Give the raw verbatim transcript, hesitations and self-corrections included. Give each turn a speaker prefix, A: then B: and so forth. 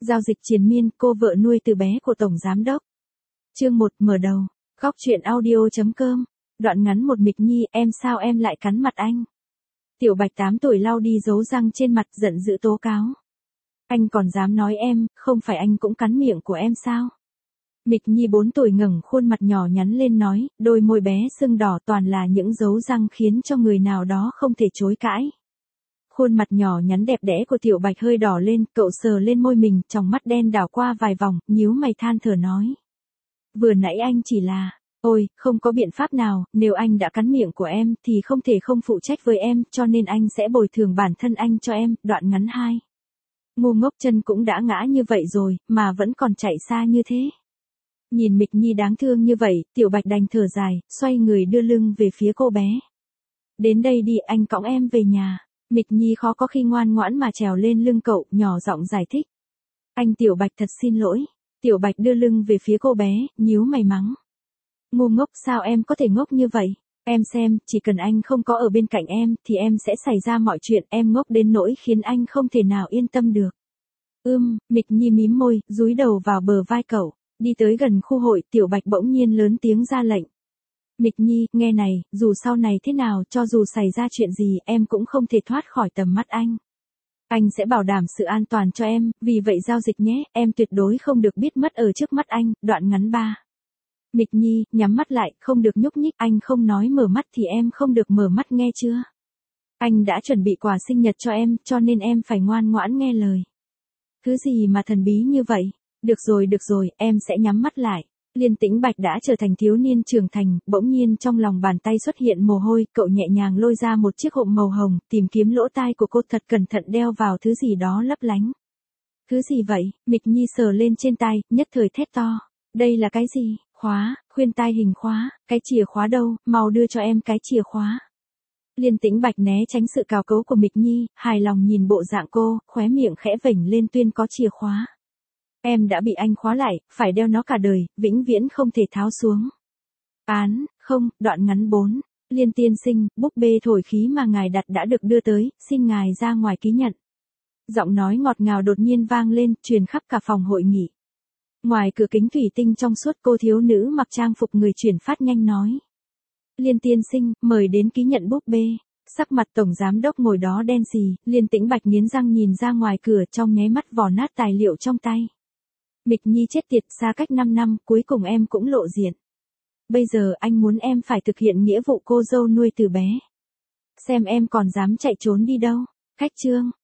A: Giao dịch triền miên, cô vợ nuôi từ bé của Tổng Giám Đốc. Chương một mở đầu. Góc truyện audio.com. Đoạn ngắn một Mịch Nhi, em sao em lại cắn mặt anh? Tiểu Bạch tám tuổi lau đi dấu răng trên mặt giận dữ tố cáo. Anh còn dám nói em, không phải anh cũng cắn miệng của em sao? Mịch Nhi bốn tuổi ngẩng khuôn mặt nhỏ nhắn lên nói, đôi môi bé sưng đỏ toàn là những dấu răng khiến cho người nào đó không thể chối cãi. Khuôn mặt nhỏ nhắn đẹp đẽ của Tiểu Bạch hơi đỏ lên, cậu sờ lên môi mình, tròng mắt đen đảo qua vài vòng, nhíu mày than thở nói. Vừa nãy anh chỉ là, ôi, không có biện pháp nào, nếu anh đã cắn miệng của em thì không thể không phụ trách với em, cho nên anh sẽ bồi thường bản thân anh cho em, đoạn ngắn hai. Ngu ngốc chân cũng đã ngã như vậy rồi, mà vẫn còn chạy xa như thế. Nhìn Mịch Nhi đáng thương như vậy, Tiểu Bạch đành thở dài, xoay người đưa lưng về phía cô bé. Đến đây đi, anh cõng em về nhà. Mịch Nhi khó có khi ngoan ngoãn mà trèo lên lưng cậu, nhỏ giọng giải thích. Anh Tiểu Bạch thật xin lỗi. Tiểu Bạch đưa lưng về phía cô bé, nhíu mày mắng. Ngu ngốc, sao em có thể ngốc như vậy? Em xem, chỉ cần anh không có ở bên cạnh em, thì em sẽ xảy ra mọi chuyện, em ngốc đến nỗi khiến anh không thể nào yên tâm được. Ưm, Mịch Nhi mím môi, dúi đầu vào bờ vai cậu. Đi tới gần khu hội, Tiểu Bạch bỗng nhiên lớn tiếng ra lệnh. Mịch Nhi, nghe này, dù sau này thế nào, cho dù xảy ra chuyện gì, em cũng không thể thoát khỏi tầm mắt anh. Anh sẽ bảo đảm sự an toàn cho em, vì vậy giao dịch nhé, em tuyệt đối không được biết mất ở trước mắt anh, đoạn ngắn ba. Mịch Nhi, nhắm mắt lại, không được nhúc nhích, anh không nói mở mắt thì em không được mở mắt nghe chưa? Anh đã chuẩn bị quà sinh nhật cho em, cho nên em phải ngoan ngoãn nghe lời. Thứ gì mà thần bí như vậy? Được rồi được rồi, em sẽ nhắm mắt lại. Liên Tĩnh Bạch đã trở thành thiếu niên trưởng thành, bỗng nhiên trong lòng bàn tay xuất hiện mồ hôi, cậu nhẹ nhàng lôi ra một chiếc hộp màu hồng, tìm kiếm lỗ tai của cô thật cẩn thận đeo vào thứ gì đó lấp lánh. Thứ gì vậy? Mịch Nhi sờ lên trên tai, nhất thời thét to. Đây là cái gì? Khóa, khuyên tai hình khóa, cái chìa khóa đâu, mau đưa cho em cái chìa khóa. Liên Tĩnh Bạch né tránh sự cào cấu của Mịch Nhi, hài lòng nhìn bộ dạng cô, khóe miệng khẽ vểnh lên tuyên có chìa khóa. Em đã bị anh khóa lại, phải đeo nó cả đời, vĩnh viễn không thể tháo xuống. Án, không, đoạn ngắn bốn. Liên tiên sinh, búp bê thổi khí mà ngài đặt đã được đưa tới, xin ngài ra ngoài ký nhận. Giọng nói ngọt ngào đột nhiên vang lên, truyền khắp cả phòng hội nghị. Ngoài cửa kính thủy tinh trong suốt, cô thiếu nữ mặc trang phục người chuyển phát nhanh nói. Liên tiên sinh, mời đến ký nhận búp bê. Sắc mặt Tổng Giám Đốc ngồi đó đen xì, Liên Tĩnh Bạch nghiến răng nhìn ra ngoài cửa trong nháy mắt vò nát tài liệu trong tay. Mịch Nhi chết tiệt, xa cách năm năm, cuối cùng em cũng lộ diện. Bây giờ anh muốn em phải thực hiện nghĩa vụ cô dâu nuôi từ bé. Xem em còn dám chạy trốn đi đâu. Khách trương,